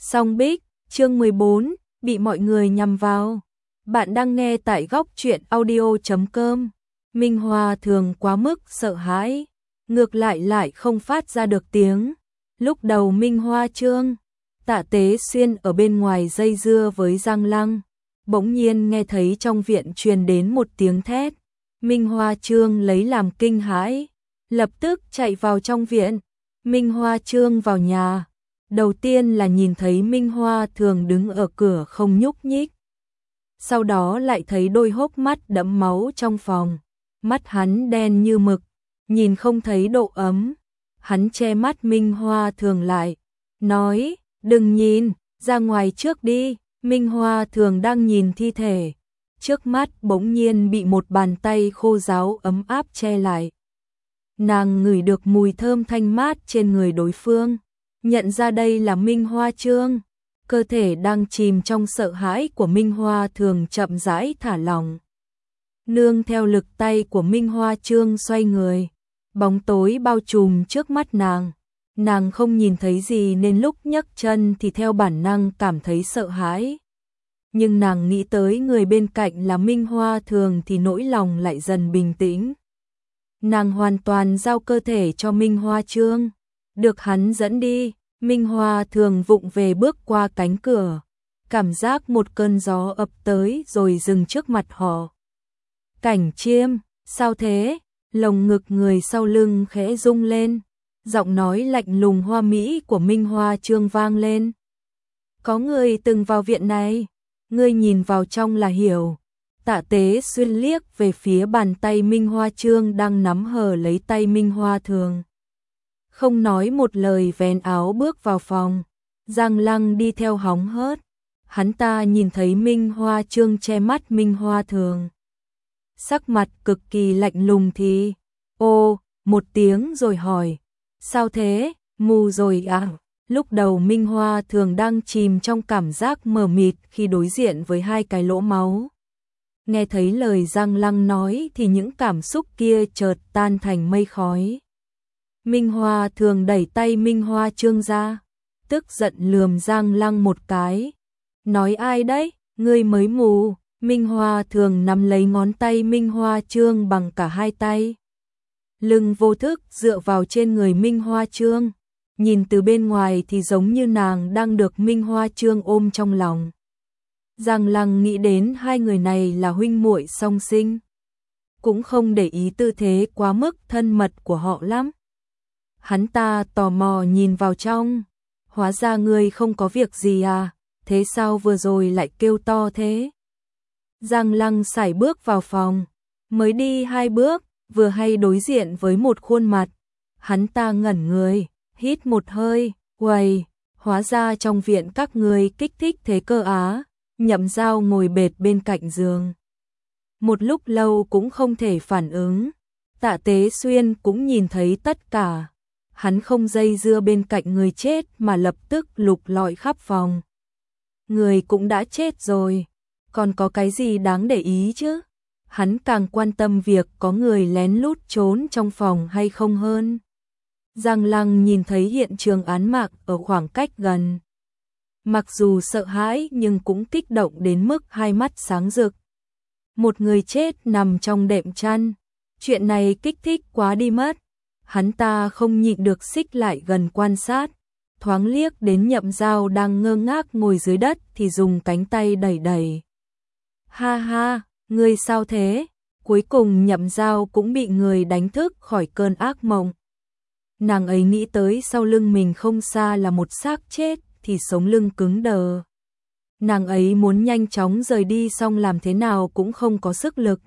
Song Bích, chương 14, bị mọi người nhằm vào. Bạn đang nghe tại góc truyện audio.com. Minh Hoa thường quá mức sợ hãi, ngược lại không phát ra được tiếng. Lúc đầu Minh Hoa Trương, Tạ Tế Xuyên ở bên ngoài dây dưa với Giang Lăng, bỗng nhiên nghe thấy trong viện truyền đến một tiếng thét. Minh Hoa Trương lấy làm kinh hãi, lập tức chạy vào trong viện. Minh Hoa Trương vào nhà, đầu tiên là nhìn thấy Minh Hoa thường đứng ở cửa không nhúc nhích. Sau đó lại thấy đôi hốc mắt đẫm máu trong phòng, mắt hắn đen như mực, nhìn không thấy độ ấm. Hắn che mắt Minh Hoa thường lại, nói, đừng nhìn, ra ngoài trước đi. Minh Hoa thường đang nhìn thi thể, trước mắt bỗng nhiên bị một bàn tay khô ráo ấm áp che lại. Nàng ngửi được mùi thơm thanh mát trên người đối phương, nhận ra đây là Minh Hoa Trương. Cơ thể đang chìm trong sợ hãi của Minh Hoa thường chậm rãi thả lỏng. Nương theo lực tay của Minh Hoa Trương xoay người, bóng tối bao trùm trước mắt nàng. Nàng không nhìn thấy gì nên lúc nhấc chân thì theo bản năng cảm thấy sợ hãi. Nhưng nàng nghĩ tới người bên cạnh là Minh Hoa thường thì nỗi lòng lại dần bình tĩnh. Nàng hoàn toàn giao cơ thể cho Minh Hoa Trương, được hắn dẫn đi. Minh Hoa thường vụng về bước qua cánh cửa, cảm giác một cơn gió ập tới rồi dừng trước mặt họ. Cảnh Chiêm, sao thế? Lồng ngực người sau lưng khẽ rung lên, giọng nói lạnh lùng hoa mỹ của Minh Hoa Trương vang lên. Có người từng vào viện này, ngươi nhìn vào trong là hiểu. Tạ Tế Xuyên liếc về phía bàn tay Minh Hoa Trương đang nắm hờ lấy tay Minh Hoa thường. Không nói một lời vén áo bước vào phòng. Giang Lăng đi theo hóng hớt. Hắn ta nhìn thấy Minh Hoa Trương che mắt Minh Hoa thường, sắc mặt cực kỳ lạnh lùng thì ô một tiếng rồi hỏi, sao thế, mù rồi à? Lúc đầu Minh Hoa thường đang chìm trong cảm giác mờ mịt khi đối diện với hai cái lỗ máu. Nghe thấy lời Giang Lăng nói thì những cảm xúc kia chợt tan thành mây khói. Minh Hoa thường đẩy tay Minh Hoa Trương ra, tức giận lườm Giang Lăng một cái. Nói ai đấy, ngươi mới mù. Minh Hoa thường nắm lấy ngón tay Minh Hoa Trương bằng cả hai tay. Lưng vô thức dựa vào trên người Minh Hoa Trương. Nhìn từ bên ngoài thì giống như nàng đang được Minh Hoa Trương ôm trong lòng. Giang Lăng nghĩ đến hai người này là huynh muội song sinh, cũng không để ý tư thế quá mức thân mật của họ lắm. Hắn ta tò mò nhìn vào trong, hóa ra ngươi không có việc gì à, thế sao vừa rồi lại kêu to thế? Giang Lăng sải bước vào phòng, mới đi 2 bước, vừa hay đối diện với một khuôn mặt. Hắn ta ngẩn người, hít một hơi, uầy, hóa ra trong viện các người kích thích thế cơ á. Nhậm Giao ngồi bệt bên cạnh giường, một lúc lâu cũng không thể phản ứng. Tạ Tế Xuyên cũng nhìn thấy tất cả. Hắn không dây dưa bên cạnh người chết mà lập tức lục lọi khắp phòng. Người cũng đã chết rồi, còn có cái gì đáng để ý chứ? Hắn càng quan tâm việc có người lén lút trốn trong phòng hay không hơn. Giang Lăng nhìn thấy hiện trường án mạng ở khoảng cách gần. Mặc dù sợ hãi nhưng cũng kích động đến mức hai mắt sáng rực. Một người chết nằm trong đệm chăn, chuyện này kích thích quá đi mất. Hắn ta không nhịn được xích lại gần quan sát, thoáng liếc đến Nhậm Giao đang ngơ ngác ngồi dưới đất thì dùng cánh tay đẩy đẩy. Ha ha, ngươi sao thế? Cuối cùng Nhậm Giao cũng bị người đánh thức khỏi cơn ác mộng. Nàng ấy nghĩ tới sau lưng mình không xa là một xác chết thì sống lưng cứng đờ. Nàng ấy muốn nhanh chóng rời đi xong làm thế nào cũng không có sức lực.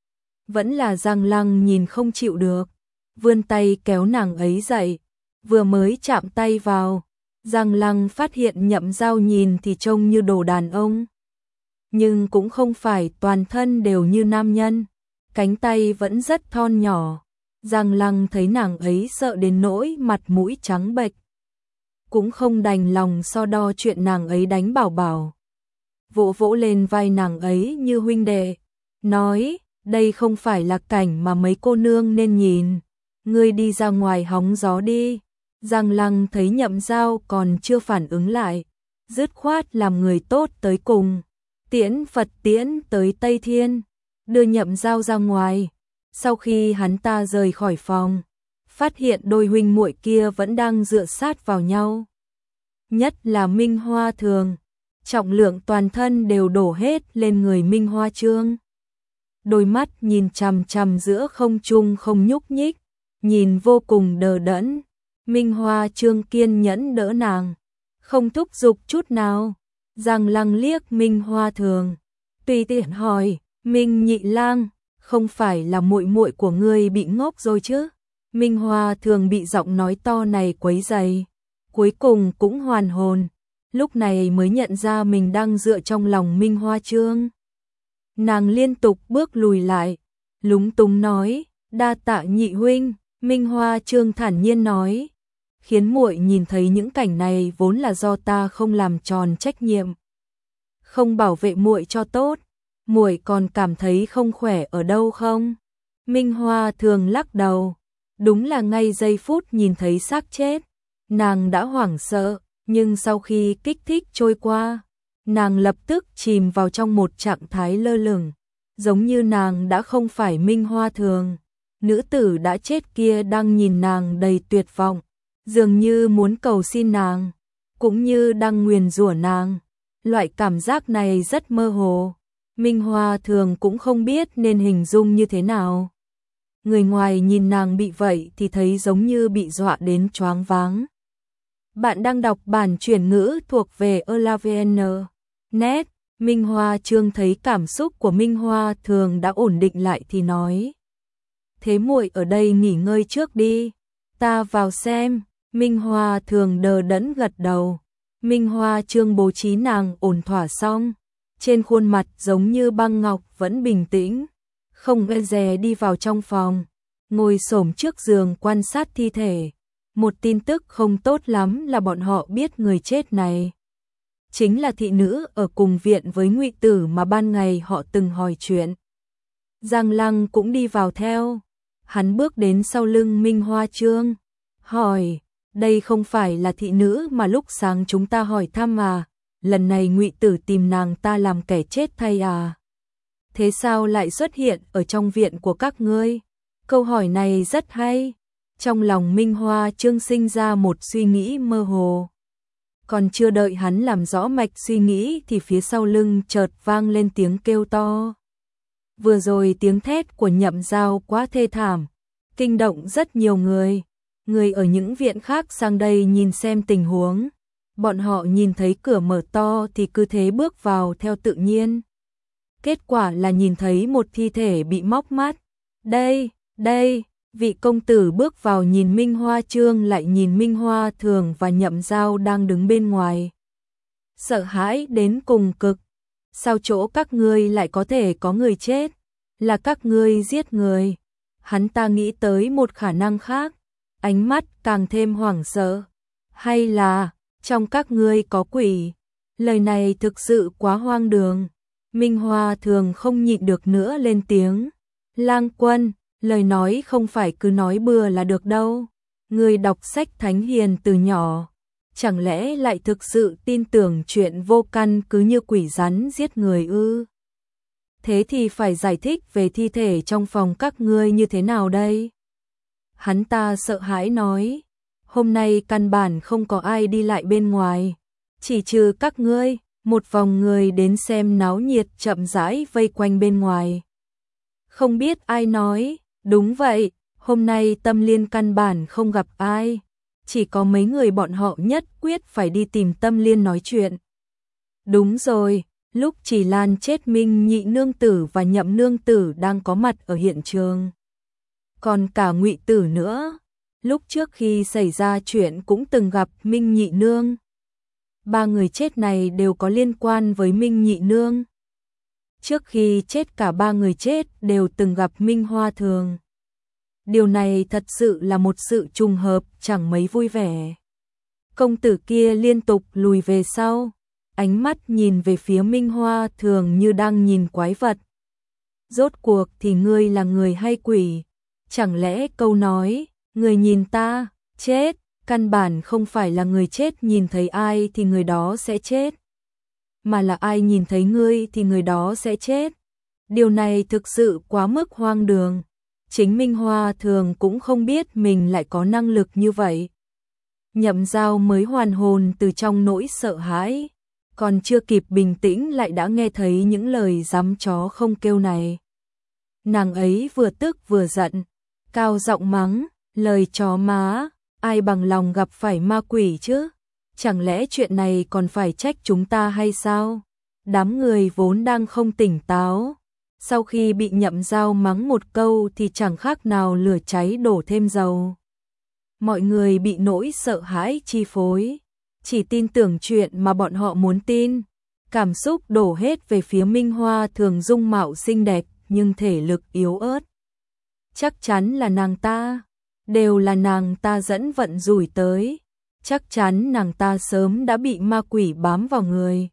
Vẫn là Giang Lăng nhìn không chịu được, vươn tay kéo nàng ấy dậy. Vừa mới chạm tay vào, Giang Lăng phát hiện Nhậm Giao nhìn thì trông như đồ đàn ông, nhưng cũng không phải toàn thân đều như nam nhân, cánh tay vẫn rất thon nhỏ. Giang Lăng thấy nàng ấy sợ đến nỗi mặt mũi trắng bệch, cũng không đành lòng so đo chuyện nàng ấy đánh Bảo Bảo. Vỗ vỗ lên vai nàng ấy như huynh đệ, nói, đây không phải là cảnh mà mấy cô nương nên nhìn, ngươi đi ra ngoài hóng gió đi. Giang Lăng thấy Nhậm Giao còn chưa phản ứng lại, dứt khoát làm người tốt tới cùng, tiễn Phật tiễn tới Tây Thiên, đưa Nhậm Giao ra ngoài. Sau khi hắn ta rời khỏi phòng, phát hiện đôi huynh muội kia vẫn đang dựa sát vào nhau. Nhất là Minh Hoa Thường, trọng lượng toàn thân đều đổ hết lên người Minh Hoa Trương. Đôi mắt nhìn chằm chằm giữa không trung không nhúc nhích, nhìn vô cùng đờ đẫn. Minh Hoa Trương kiên nhẫn đỡ nàng, không thúc giục chút nào. Giang Lăng liếc Minh Hoa Thường, tùy tiện hỏi, Minh Nhị Lang, không phải là muội muội của ngươi bị ngốc rồi chứ? Minh Hoa Thường bị giọng nói to này quấy rầy, cuối cùng cũng hoàn hồn, lúc này mới nhận ra mình đang dựa trong lòng Minh Hoa Trương. Nàng liên tục bước lùi lại, lúng túng nói, đa tạ nhị huynh. Minh Hoa Trương thản nhiên nói, khiến muội nhìn thấy những cảnh này vốn là do ta không làm tròn trách nhiệm, không bảo vệ muội cho tốt. Muội còn cảm thấy không khỏe ở đâu không? Minh Hoa Thường lắc đầu, đúng là ngay giây phút nhìn thấy xác chết, nàng đã hoảng sợ, nhưng sau khi kích thích trôi qua, nàng lập tức chìm vào trong một trạng thái lơ lửng, giống như nàng đã không phải Minh Hoa Thường. Nữ tử đã chết kia đang nhìn nàng đầy tuyệt vọng, dường như muốn cầu xin nàng, cũng như đang nguyền rủa nàng. Loại cảm giác này rất mơ hồ, Minh Hoa Thường cũng không biết nên hình dung như thế nào. Người ngoài nhìn nàng bị vậy thì thấy giống như bị dọa đến choáng váng. Bạn đang đọc bản chuyển ngữ thuộc về elavn.net. Minh Hoa Trương thấy cảm xúc của Minh Hoa Thường đã ổn định lại thì nói, thế muội ở đây nghỉ ngơi trước đi, ta vào xem. Minh Hoa Thường đờ đẫn gật đầu. Minh Hoa Trương bố trí nàng ổn thỏa xong, trên khuôn mặt giống như băng ngọc vẫn bình tĩnh, không e dè đi vào trong phòng, ngồi xổm trước giường quan sát thi thể. Một tin tức không tốt lắm là bọn họ biết người chết này chính là thị nữ ở cùng viện với Ngụy Tử mà ban ngày họ từng hỏi chuyện. Giang Lăng cũng đi vào theo, hắn bước đến sau lưng Minh Hoa Trương, hỏi, đây không phải là thị nữ mà lúc sáng chúng ta hỏi thăm à? Lần này Ngụy Tử tìm nàng ta làm kẻ chết thay à? Thế sao lại xuất hiện ở trong viện của các ngươi? Câu hỏi này rất hay. Trong lòng Minh Hoa Trương sinh ra một suy nghĩ mơ hồ. Còn chưa đợi hắn làm rõ mạch suy nghĩ thì phía sau lưng chợt vang lên tiếng kêu to. Vừa rồi tiếng thét của Nhậm Giao quá thê thảm, kinh động rất nhiều người. Người ở những viện khác sang đây nhìn xem tình huống. Bọn họ nhìn thấy cửa mở to thì cứ thế bước vào theo tự nhiên. Kết quả là nhìn thấy một thi thể bị móc mắt. Đây, vị công tử bước vào nhìn Minh Hoa Trương lại nhìn Minh Hoa Thường và Nhậm Giao đang đứng bên ngoài. Sợ hãi đến cùng cực. Sao chỗ các ngươi lại có thể có người chết? Là các ngươi giết người. Hắn ta nghĩ tới một khả năng khác, ánh mắt càng thêm hoảng sợ. Hay là trong các ngươi có quỷ? Lời này thực sự quá hoang đường. Minh Hoa Thường không nhịn được nữa lên tiếng. Lang Quân, lời nói không phải cứ nói bừa là được đâu. Ngươi đọc sách thánh hiền từ nhỏ, chẳng lẽ lại thực sự tin tưởng chuyện vô căn cứ như quỷ rắn giết người ư? Thế thì phải giải thích về thi thể trong phòng các ngươi như thế nào đây? Hắn ta sợ hãi nói, hôm nay căn bản không có ai đi lại bên ngoài, chỉ trừ các ngươi. Một vòng người đến xem náo nhiệt chậm rãi vây quanh bên ngoài. Không biết ai nói, đúng vậy, hôm nay Tâm Liên căn bản không gặp ai, chỉ có mấy người bọn họ nhất quyết phải đi tìm Tâm Liên nói chuyện. Đúng rồi, lúc Chỉ Lan chết Minh Nhị nương tử và Nhậm nương tử đang có mặt ở hiện trường. Còn cả Ngụy Tử nữa, lúc trước khi xảy ra chuyện cũng từng gặp Minh Nhị nương. Ba người chết này đều có liên quan với Minh Nhị nương. Trước khi chết cả ba người chết đều từng gặp Minh Hoa Thường. Điều này thật sự là một sự trùng hợp chẳng mấy vui vẻ. Công tử kia liên tục lùi về sau, ánh mắt nhìn về phía Minh Hoa Thường như đang nhìn quái vật. Rốt cuộc thì ngươi là người hay quỷ? Chẳng lẽ câu nói, người nhìn ta, chết, Căn bản không phải là người chết nhìn thấy ai thì người đó sẽ chết, mà là ai nhìn thấy ngươi thì người đó sẽ chết. Điều này thực sự quá mức hoang đường. Chính Minh Hoa Thường cũng không biết mình lại có năng lực như vậy. Nhậm Giao mới hoàn hồn từ trong nỗi sợ hãi, còn chưa kịp bình tĩnh lại đã nghe thấy những lời giám chó không kêu này. Nàng ấy vừa tức vừa giận, cao giọng mắng, lời chó má, ai bằng lòng gặp phải ma quỷ chứ? Chẳng lẽ chuyện này còn phải trách chúng ta hay sao? Đám người vốn đang không tỉnh táo, sau khi bị Nhậm Giao mắng một câu thì chẳng khác nào lửa cháy đổ thêm dầu. Mọi người bị nỗi sợ hãi chi phối, chỉ tin tưởng chuyện mà bọn họ muốn tin. Cảm xúc đổ hết về phía Minh Hoa Thường dung mạo xinh đẹp nhưng thể lực yếu ớt. Chắc chắn là nàng ta, đều là nàng ta dẫn vận rủi tới. Chắc chắn nàng ta sớm đã bị ma quỷ bám vào người.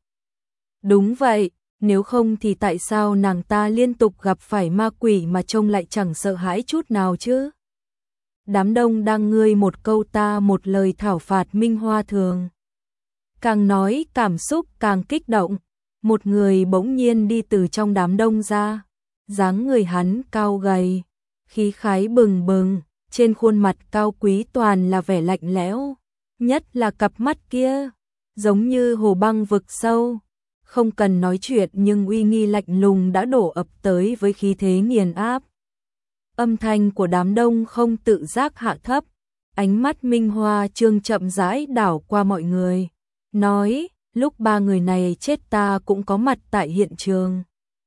Đúng vậy, nếu không thì tại sao nàng ta liên tục gặp phải ma quỷ mà trông lại chẳng sợ hãi chút nào chứ? Đám đông đang ngươi một câu ta một lời thảo phạt Minh Hoa Thường. Càng nói cảm xúc càng kích động, một người bỗng nhiên đi từ trong đám đông ra. Dáng người hắn cao gầy, khí khái bừng bừng, trên khuôn mặt cao quý toàn là vẻ lạnh lẽo, nhất là cặp mắt kia, giống như hồ băng vực sâu. Không cần nói chuyện nhưng uy nghi lạnh lùng đã đổ ập tới với khí thế nghiền áp. Âm thanh của đám đông không tự giác hạ thấp, ánh mắt Minh Hoa Trương chậm rãi đảo qua mọi người, nói, lúc ba người này chết ta cũng có mặt tại hiện trường.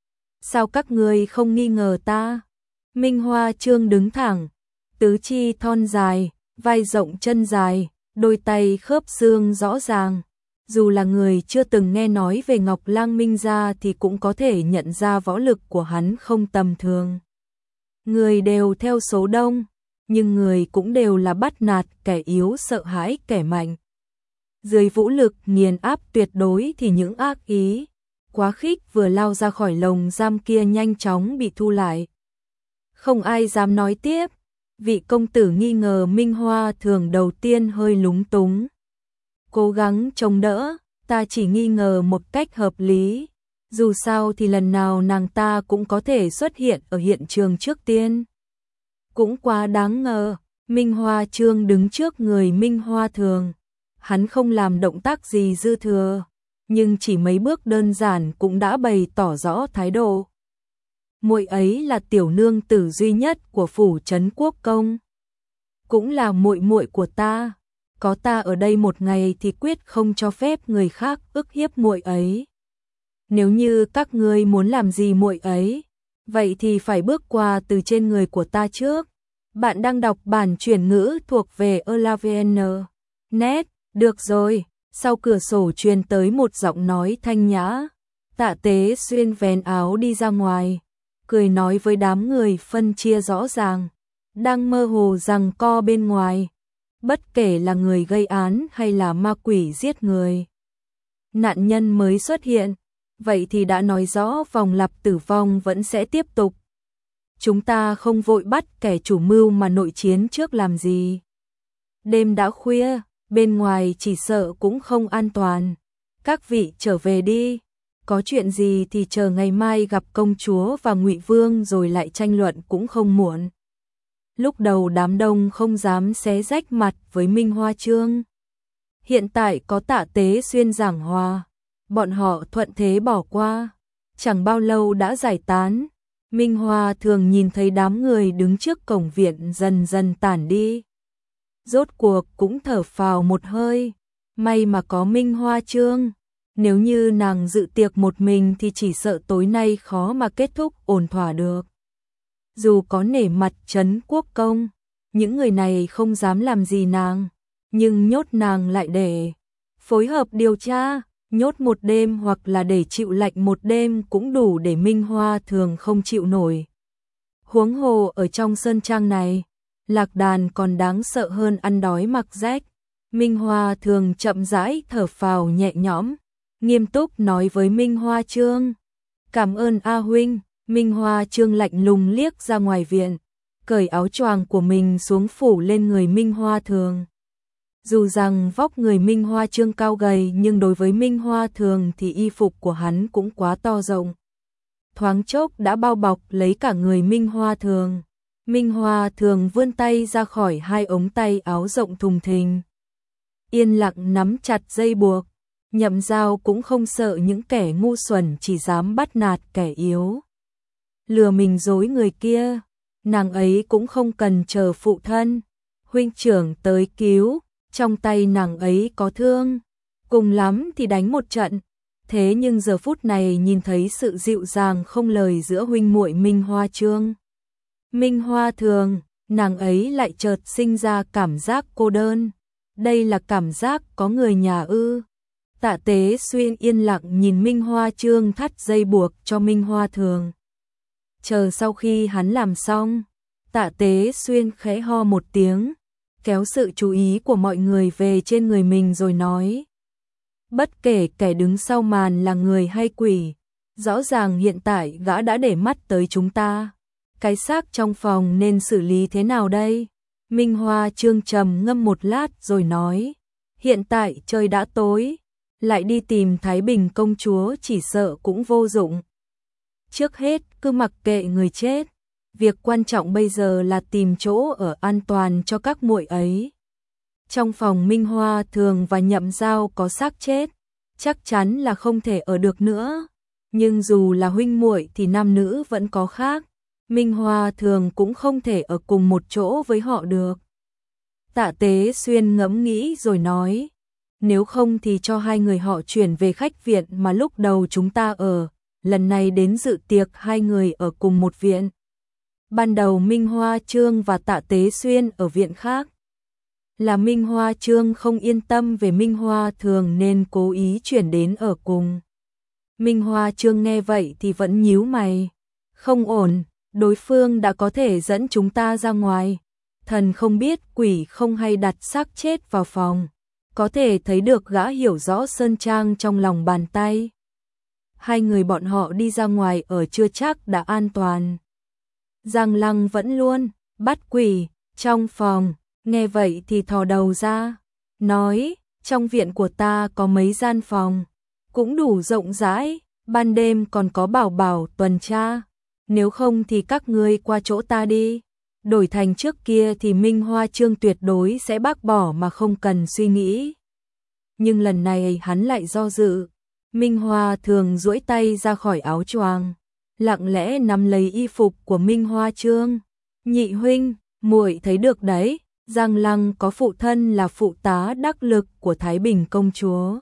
Sao các ngươi không nghi ngờ ta? Minh Hoa Trương đứng thẳng, tứ chi thon dài, vai rộng chân dài, đôi tay khớp xương rõ ràng. Dù là người chưa từng nghe nói về Ngọc Lang Minh gia thì cũng có thể nhận ra võ lực của hắn không tầm thường. Người đều theo số đông, nhưng người cũng đều là bắt nạt kẻ yếu sợ hãi kẻ mạnh. Dưới vũ lực nghiền áp tuyệt đối thì những ác ý, quá khích vừa lao ra khỏi lồng giam kia nhanh chóng bị thu lại. Không ai dám nói tiếp, vị công tử nghi ngờ Minh Hoa Thường đầu tiên hơi lúng túng. Cố gắng chống đỡ, ta chỉ nghi ngờ một cách hợp lý. Dù sao thì lần nào nàng ta cũng có thể xuất hiện ở hiện trường trước tiên. Cũng quá đáng ngờ, Minh Hoa Trương đứng trước người Minh Hoa Thường. Hắn không làm động tác gì dư thừa, nhưng chỉ mấy bước đơn giản cũng đã bày tỏ rõ thái độ. Muội ấy là tiểu nương tử duy nhất của phủ trấn Quốc công, cũng là muội muội của ta. Có ta ở đây một ngày thì quyết không cho phép người khác ức hiếp muội ấy. Nếu như các ngươi muốn làm gì muội ấy, vậy thì phải bước qua từ trên người của ta trước. Bạn đang đọc bản chuyển ngữ thuộc về Elavn. Net, được rồi, sau cửa sổ truyền tới một giọng nói thanh nhã. Tạ Tế Xuyên vén áo đi ra ngoài, cười nói với đám người phân chia rõ ràng, đang mơ hồ giằng co bên ngoài. Bất kể là người gây án hay là ma quỷ giết người, nạn nhân mới xuất hiện, vậy thì đã nói rõ vòng lặp tử vong vẫn sẽ tiếp tục. Chúng ta không vội bắt kẻ chủ mưu mà nội chiến trước làm gì. Đêm đã khuya, bên ngoài chỉ sợ cũng không an toàn. Các vị trở về đi, có chuyện gì thì chờ ngày mai gặp công chúa và Ngụy Vương rồi lại tranh luận cũng không muộn. Lúc đầu đám đông không dám xé rách mặt với Minh Hoa Trương. Hiện tại có Tạ Tế Xuyên giảng hòa, bọn họ thuận thế bỏ qua, chẳng bao lâu đã giải tán. Minh Hoa Thường nhìn thấy đám người đứng trước cổng viện dần dần tản đi. Rốt cuộc cũng thở phào một hơi, may mà có Minh Hoa Trương. Nếu như nàng dự tiệc một mình thì chỉ sợ tối nay khó mà kết thúc ổn thỏa được. Dù có nể mặt trấn Quốc công, những người này không dám làm gì nàng, nhưng nhốt nàng lại để phối hợp điều tra, nhốt một đêm hoặc là để chịu lạnh một đêm cũng đủ để Minh Hoa Thường không chịu nổi. Huống hồ ở trong sơn trang này, lạc đàn còn đáng sợ hơn ăn đói mặc rách. Minh Hoa Thường chậm rãi thở phào nhẹ nhõm, nghiêm túc nói với Minh Hoa Trương, cảm ơn A huynh. Minh Hoa Trương lạnh lùng liếc ra ngoài viện, cởi áo choàng của mình xuống phủ lên người Minh Hoa Thường. Dù rằng vóc người Minh Hoa Trương cao gầy nhưng đối với Minh Hoa Thường thì y phục của hắn cũng quá to rộng. Thoáng chốc đã bao bọc lấy cả người Minh Hoa Thường. Minh Hoa Thường vươn tay ra khỏi hai ống tay áo rộng thùng thình. Yên lặng nắm chặt dây buộc. Nhậm Giao cũng không sợ những kẻ ngu xuẩn chỉ dám bắt nạt kẻ yếu. Lừa mình dối người kia, nàng ấy cũng không cần chờ phụ thân, huynh trưởng tới cứu, trong tay nàng ấy có thương, cùng lắm thì đánh một trận. Thế nhưng giờ phút này nhìn thấy sự dịu dàng không lời giữa huynh muội Minh Hoa Trương, Minh Hoa Thường, nàng ấy lại chợt sinh ra cảm giác cô đơn. Đây là cảm giác có người nhà ư? Tạ Tế Xuyên yên lặng nhìn Minh Hoa Trương thắt dây buộc cho Minh Hoa Thường. Chờ sau khi hắn làm xong, Tạ Tế Xuyên khẽ ho một tiếng, kéo sự chú ý của mọi người về trên người mình rồi nói. Bất kể kẻ đứng sau màn là người hay quỷ, rõ ràng hiện tại gã đã để mắt tới chúng ta. Cái xác trong phòng nên xử lý thế nào đây? Minh Hoa Trương trầm ngâm một lát rồi nói. Hiện tại trời đã tối, lại đi tìm Thái Bình công chúa chỉ sợ cũng vô dụng. Trước hết cứ mặc kệ người chết, việc quan trọng bây giờ là tìm chỗ ở an toàn cho các muội ấy. Trong phòng Minh Hoa Thường và Nhậm Giao có xác chết, chắc chắn là không thể ở được nữa, nhưng dù là huynh muội thì nam nữ vẫn có khác, Minh Hoa Thường cũng không thể ở cùng một chỗ với họ được. Tạ Tế Xuyên ngẫm nghĩ rồi nói, nếu không thì cho hai người họ chuyển về khách viện mà lúc đầu chúng ta ở, lần này đến dự tiệc hai người ở cùng một viện. Ban đầu Minh Hoa Trương và Tạ Tế Xuyên ở viện khác. Là Minh Hoa Trương không yên tâm về Minh Hoa Thường nên cố ý chuyển đến ở cùng. Minh Hoa Trương nghe vậy thì vẫn nhíu mày. Không ổn, đối phương đã có thể dẫn chúng ta ra ngoài. Thần không biết quỷ không hay đặt xác chết vào phòng. Có thể thấy được gã hiểu rõ sơn trang trong lòng bàn tay. Hai người bọn họ đi ra ngoài ở chưa chắc đã an toàn. Giang Lăng vẫn luôn bắt quỷ trong phòng, nghe vậy thì thò đầu ra, nói, trong viện của ta có mấy gian phòng, cũng đủ rộng rãi, ban đêm còn có bảo bảo tuần tra, nếu không thì các ngươi qua chỗ ta đi. Đổi thành trước kia thì Minh Hoa Trương tuyệt đối sẽ bác bỏ mà không cần suy nghĩ. Nhưng lần này hắn lại do dự. Minh Hoa Thường duỗi tay ra khỏi áo choàng, lặng lẽ nắm lấy y phục của Minh Hoa Trương. Nhị huynh, muội thấy được đấy, Giang Lăng có phụ thân là phụ tá đắc lực của Thái Bình công chúa.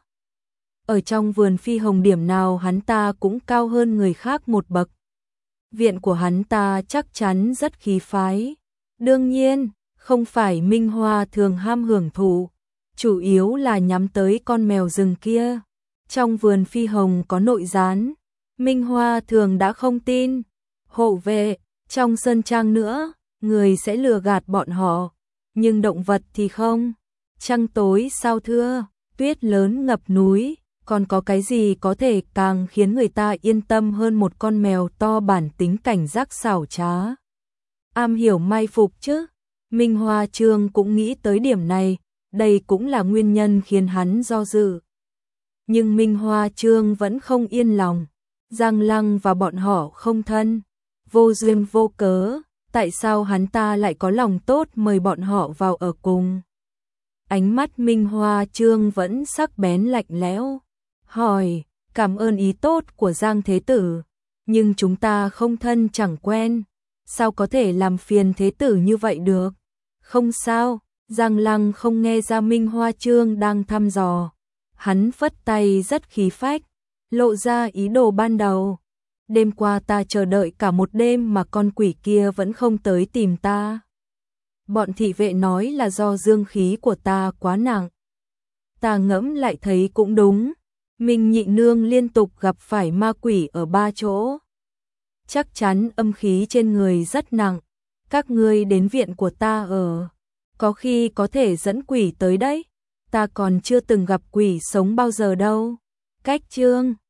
Ở trong vườn phi hồng điểm nào hắn ta cũng cao hơn người khác một bậc. Viện của hắn ta chắc chắn rất khí phái. Đương nhiên, không phải Minh Hoa Thường ham hưởng thụ, chủ yếu là nhắm tới con mèo rừng kia. Trong vườn phi hồng có nội gián, Minh Hoa Thường đã không tin. Hộ vệ, trong sơn trang nữa, người sẽ lừa gạt bọn họ, nhưng động vật thì không. Trăng tối sao thưa, tuyết lớn ngập núi, còn có cái gì có thể càng khiến người ta yên tâm hơn một con mèo to bản tính cảnh giác xảo trá. Am hiểu mai phục chứ. Minh Hoa Trương cũng nghĩ tới điểm này, đây cũng là nguyên nhân khiến hắn do dự. Nhưng Minh Hoa Trương vẫn không yên lòng. Giang Lăng và bọn họ không thân, vô duyên vô cớ, tại sao hắn ta lại có lòng tốt mời bọn họ vào ở cùng? Ánh mắt Minh Hoa Trương vẫn sắc bén lạnh lẽo, hỏi, cảm ơn ý tốt của Giang Thế Tử, nhưng chúng ta không thân chẳng quen, sao có thể làm phiền Thế Tử như vậy được? Không sao, Giang Lăng không nghe ra Minh Hoa Trương đang thăm dò, hắn phất tay rất khí phách, lộ ra ý đồ ban đầu. Đêm qua ta chờ đợi cả một đêm mà con quỷ kia vẫn không tới tìm ta. Bọn thị vệ nói là do dương khí của ta quá nặng. Ta ngẫm lại thấy cũng đúng. Minh nhị nương liên tục gặp phải ma quỷ ở 3 chỗ. Chắc chắn âm khí trên người rất nặng. Các ngươi đến viện của ta ở, có khi có thể dẫn quỷ tới đấy. Ta còn chưa từng gặp quỷ sống bao giờ đâu. Cách Trương